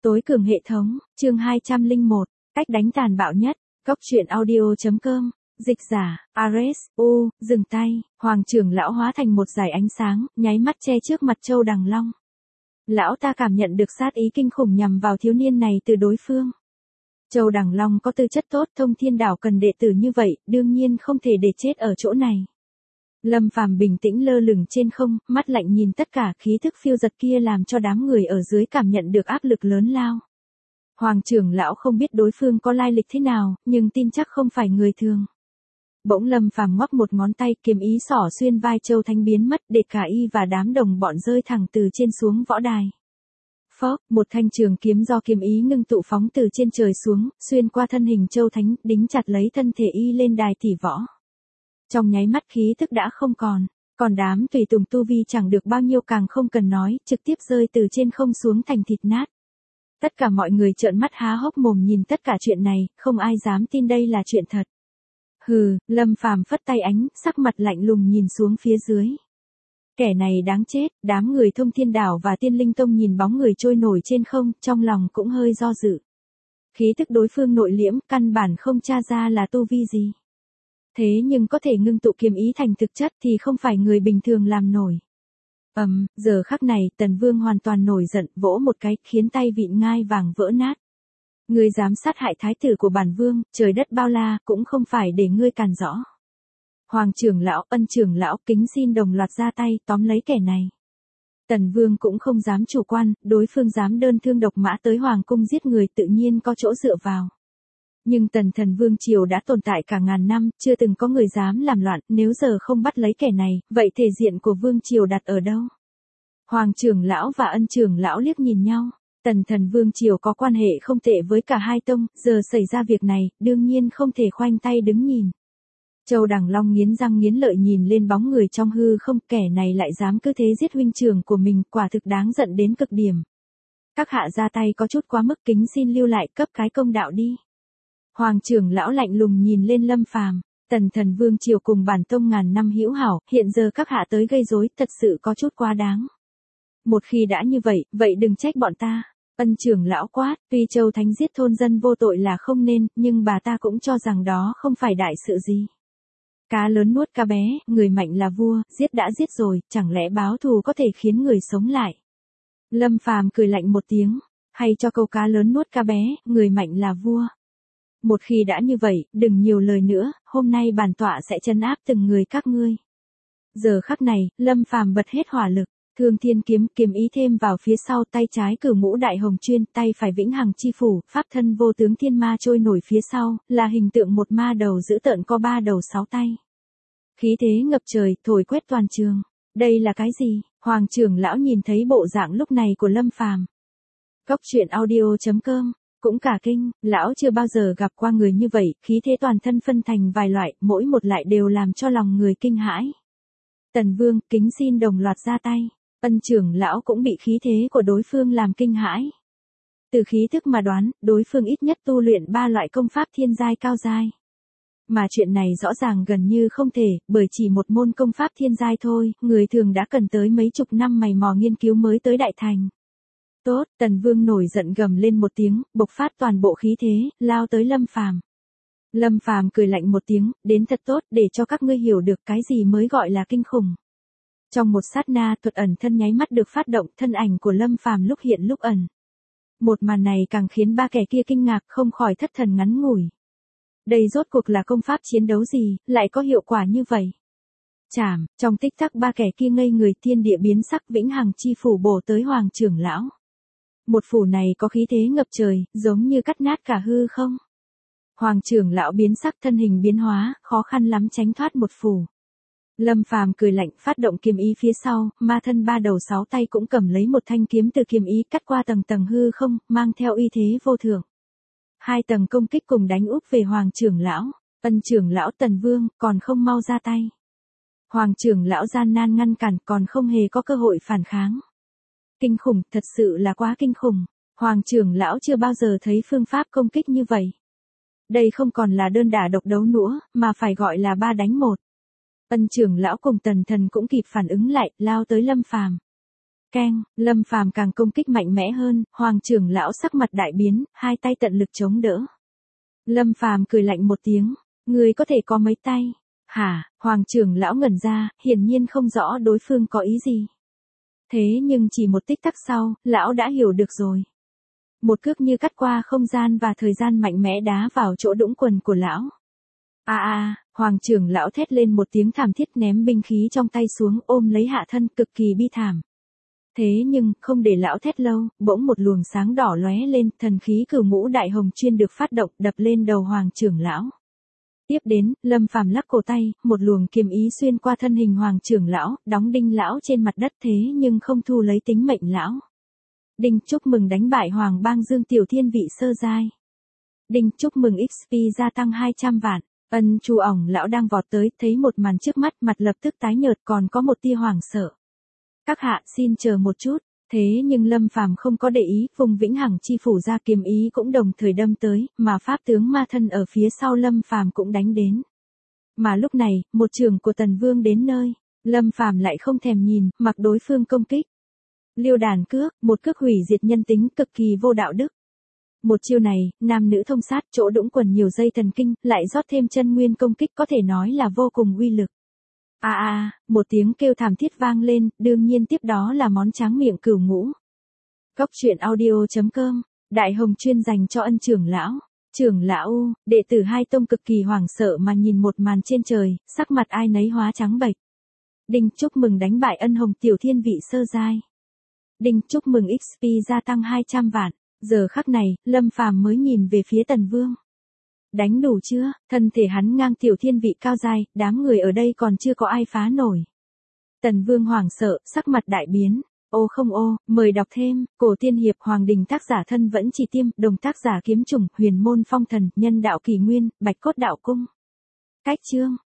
Tối cường hệ thống, chương 201, cách đánh tàn bạo nhất, Cốc truyện audio.com, dịch giả, Ares, dừng tay, Hoàng trưởng lão hóa thành một dải ánh sáng, nháy mắt che trước mặt Châu Đằng Long. Lão ta cảm nhận được sát ý kinh khủng nhằm vào thiếu niên này từ đối phương. Châu Đằng Long có tư chất tốt, Thông Thiên Đảo cần đệ tử như vậy, đương nhiên không thể để chết ở chỗ này. Lâm Phàm bình tĩnh lơ lửng trên không, mắt lạnh nhìn tất cả, khí thức phiêu dật kia làm cho đám người ở dưới cảm nhận được áp lực lớn lao. Hoàng trưởng lão không biết đối phương có lai lịch thế nào, nhưng tin chắc không phải người thường. Bỗng Lâm Phàm ngoắc một ngón tay, kiếm ý xỏ xuyên vai Châu Thánh biến mất, để cả y và đám đồng bọn rơi thẳng từ trên xuống võ đài. Phốc, một thanh trường kiếm do kiếm ý ngưng tụ phóng từ trên trời xuống, xuyên qua thân hình Châu Thánh, đính chặt lấy thân thể y lên đài tỷ võ. Trong nháy mắt khí tức đã không còn đám tùy tùng tu vi chẳng được bao nhiêu càng không cần nói, trực tiếp rơi từ trên không xuống thành thịt nát. Tất cả mọi người trợn mắt há hốc mồm nhìn tất cả chuyện này, không ai dám tin đây là chuyện thật. Hừ, Lâm Phàm phất tay ánh, sắc mặt lạnh lùng nhìn xuống phía dưới. Kẻ này đáng chết, đám người Thông Thiên Đảo và Tiên Linh Tông nhìn bóng người trôi nổi trên không, trong lòng cũng hơi do dự. Khí tức đối phương nội liễm, căn bản không tra ra là tu vi gì. Thế nhưng có thể ngưng tụ kiếm ý thành thực chất thì không phải người bình thường làm nổi. Giờ khắc này, Tần Vương hoàn toàn nổi giận, vỗ một cái, khiến tay vịn ngai vàng vỡ nát. Ngươi dám sát hại thái tử của bản vương, trời đất bao la, cũng không phải để ngươi càn rõ. Hoàng trưởng lão, Ân trưởng lão, kính xin đồng loạt ra tay, tóm lấy kẻ này. Tần Vương cũng không dám chủ quan, đối phương dám đơn thương độc mã tới Hoàng cung giết người tự nhiên có chỗ dựa vào. Nhưng Tần Thần Vương triều đã tồn tại cả ngàn năm, chưa từng có người dám làm loạn, nếu giờ không bắt lấy kẻ này, vậy thể diện của vương triều đặt ở đâu? Hoàng trưởng lão và Ân trưởng lão liếc nhìn nhau, Tần Thần Vương triều có quan hệ không tệ với cả hai tông, giờ xảy ra việc này, đương nhiên không thể khoanh tay đứng nhìn. Châu Đằng Long nghiến răng nghiến lợi nhìn lên bóng người trong hư không, kẻ này lại dám cứ thế giết huynh trưởng của mình, quả thực đáng giận đến cực điểm. Các hạ ra tay có chút quá mức, kính xin lưu lại, cấp cái công đạo đi. Hoàng trưởng lão lạnh lùng nhìn lên Lâm Phàm, Tần Thần Vương triều cùng bản tông ngàn năm hữu hảo, hiện giờ các hạ tới gây rối, thật sự có chút quá đáng. Một khi đã như vậy, vậy đừng trách bọn ta. Ân trưởng lão quát, tuy Châu Thánh giết thôn dân vô tội là không nên, nhưng bà ta cũng cho rằng đó không phải đại sự gì. Cá lớn nuốt cá bé, người mạnh là vua, giết đã giết rồi, chẳng lẽ báo thù có thể khiến người sống lại. Lâm Phàm cười lạnh một tiếng, hay cho câu cá lớn nuốt cá bé, người mạnh là vua. Một khi đã như vậy, đừng nhiều lời nữa, hôm nay bản tọa sẽ trấn áp từng người các ngươi. Giờ khắc này, Lâm Phàm bật hết hỏa lực, Thương Thiên kiếm, kiếm ý thêm vào phía sau, tay trái Cửu Ngũ Đại Hồng Chuyên, tay phải Vĩnh Hằng Chi Phủ, pháp thân Vô Tướng Thiên Ma trôi nổi phía sau, là hình tượng một ma đầu dữ tợn có 3 đầu 6 tay. Khí thế ngập trời, thổi quét toàn trường. Đây là cái gì? Hoàng trưởng lão nhìn thấy bộ dạng lúc này của Lâm Phàm. Cốc truyện audio.com cũng cả kinh, lão chưa bao giờ gặp qua người như vậy, khí thế toàn thân phân thành vài loại, mỗi một loại đều làm cho lòng người kinh hãi. Tần Vương, kính xin đồng loạt ra tay. Ân trưởng lão cũng bị khí thế của đối phương làm kinh hãi. Từ khí thức mà đoán, đối phương ít nhất tu luyện 3 loại công pháp thiên giai cao giai. Mà chuyện này rõ ràng gần như không thể, bởi chỉ một môn công pháp thiên giai thôi, người thường đã cần tới mấy chục năm mày mò nghiên cứu mới tới đại thành. Tốt, Tần Vương nổi giận gầm lên một tiếng, bộc phát toàn bộ khí thế, lao tới Lâm Phàm. Lâm Phàm cười lạnh một tiếng, đến thật tốt, để cho các ngươi hiểu được cái gì mới gọi là kinh khủng. Trong một sát na, thuật ẩn thân nháy mắt được phát động, thân ảnh của Lâm Phàm lúc hiện lúc ẩn. Một màn này càng khiến ba kẻ kia kinh ngạc, không khỏi thất thần ngắn ngủi. Đây rốt cuộc là công pháp chiến đấu gì, lại có hiệu quả như vậy? Chảm, trong tích tắc ba kẻ kia ngây người, thiên địa biến sắc, Vĩnh Hằng Chi Phủ bổ tới Hoàng trưởng lão. Một phủ này có khí thế ngập trời, giống như cắt nát cả hư không. Hoàng trưởng lão biến sắc, thân hình biến hóa, khó khăn lắm tránh thoát một phủ. Lâm Phàm cười lạnh, phát động kiếm ý phía sau, ma thân 3 đầu 6 tay cũng cầm lấy một thanh kiếm từ kiếm ý cắt qua tầng tầng hư không, mang theo uy thế vô thượng. 2 tầng công kích cùng đánh úp về Hoàng trưởng lão, Ân trưởng lão, Tần Vương, còn không mau ra tay. Hoàng trưởng lão gian nan ngăn cản, còn không hề có cơ hội phản kháng. Kinh khủng, thật sự là quá kinh khủng. Hoàng trưởng lão chưa bao giờ thấy phương pháp công kích như vậy. Đây không còn là đơn đả độc đấu nữa, mà phải gọi là 3 đánh 1. Ân trưởng lão cùng Tần Thần cũng kịp phản ứng lại, lao tới Lâm Phàm. Keng, Lâm Phàm càng công kích mạnh mẽ hơn, Hoàng trưởng lão sắc mặt đại biến, hai tay tận lực chống đỡ. Lâm Phàm cười lạnh một tiếng, người có thể có mấy tay? Hả? Hoàng trưởng lão ngẩn ra, hiển nhiên không rõ đối phương có ý gì. Thế nhưng chỉ một tích tắc sau, lão đã hiểu được rồi. Một cước như cắt qua không gian và thời gian mạnh mẽ đá vào chỗ đũng quần của lão. Hoàng trưởng lão thét lên một tiếng thảm thiết ném binh khí trong tay xuống ôm lấy hạ thân cực kỳ bi thảm. Thế nhưng, không để lão thét lâu, bỗng một luồng sáng đỏ lóe lên, thần khí Cửu Ngũ Đại Hồng Chuyên được phát động đập lên đầu Hoàng trưởng lão. Tiếp đến, Lâm Phàm lắc cổ tay, một luồng kiếm ý xuyên qua thân hình Hoàng trưởng lão, đóng đinh lão trên mặt đất thế nhưng không thu lấy tính mệnh lão. Đinh chúc mừng đánh bại Hoàng Bang Dương Tiểu Thiên vị sơ giai. Đinh chúc mừng XP gia tăng 200 vạn. Ân Chu ỏng lão đang vọt tới, thấy một màn trước mắt, mặt lập tức tái nhợt còn có một tia hoảng sợ. Các hạ xin chờ một chút, thế nhưng Lâm Phàm không có để ý, vùng vĩnh hằng chi phủ ra kiếm ý cũng đồng thời đâm tới, mà pháp tướng ma thân ở phía sau Lâm Phàm cũng đánh đến. Mà lúc này, một trường của Tần Vương đến nơi, Lâm Phàm lại không thèm nhìn, mặc đối phương công kích. Liêu đàn cước, một cước hủy diệt nhân tính cực kỳ vô đạo đức. Một chiêu này, nam nữ thông sát, chỗ đũng quần nhiều dây thần kinh, lại rót thêm chân nguyên công kích có thể nói là vô cùng uy lực. Một tiếng kêu thảm thiết vang lên, đương nhiên tiếp đó là món tráng miệng Cửu Ngũ. Cốc truyện audio.com, Đại Hồng Chuyên dành cho ân trưởng lão. Trưởng lão, đệ tử hai tông cực kỳ hoảng sợ mà nhìn một màn trên trời, sắc mặt ai nấy hóa trắng bệch. Đinh chúc mừng đánh bại Ân Hồng Tiểu Thiên vị sơ giai. Đinh chúc mừng XP gia tăng 200 vạn. Giờ khắc này, Lâm Phàm mới nhìn về phía Tần Vương. Đánh đủ chưa? Thân thể hắn ngang Tiểu Thiên vị cao giai, đám người ở đây còn chưa có ai phá nổi. Tần Vương hoảng sợ, sắc mặt đại biến. Ô không ô, mời đọc thêm, Cổ Tiên Hiệp Hoàng Đình tác giả thân vẫn chỉ tiêm, đồng tác giả kiếm trùng, Huyền Môn Phong Thần, nhân đạo kỳ nguyên, Bạch Cốt Đạo Cung. Cách chương.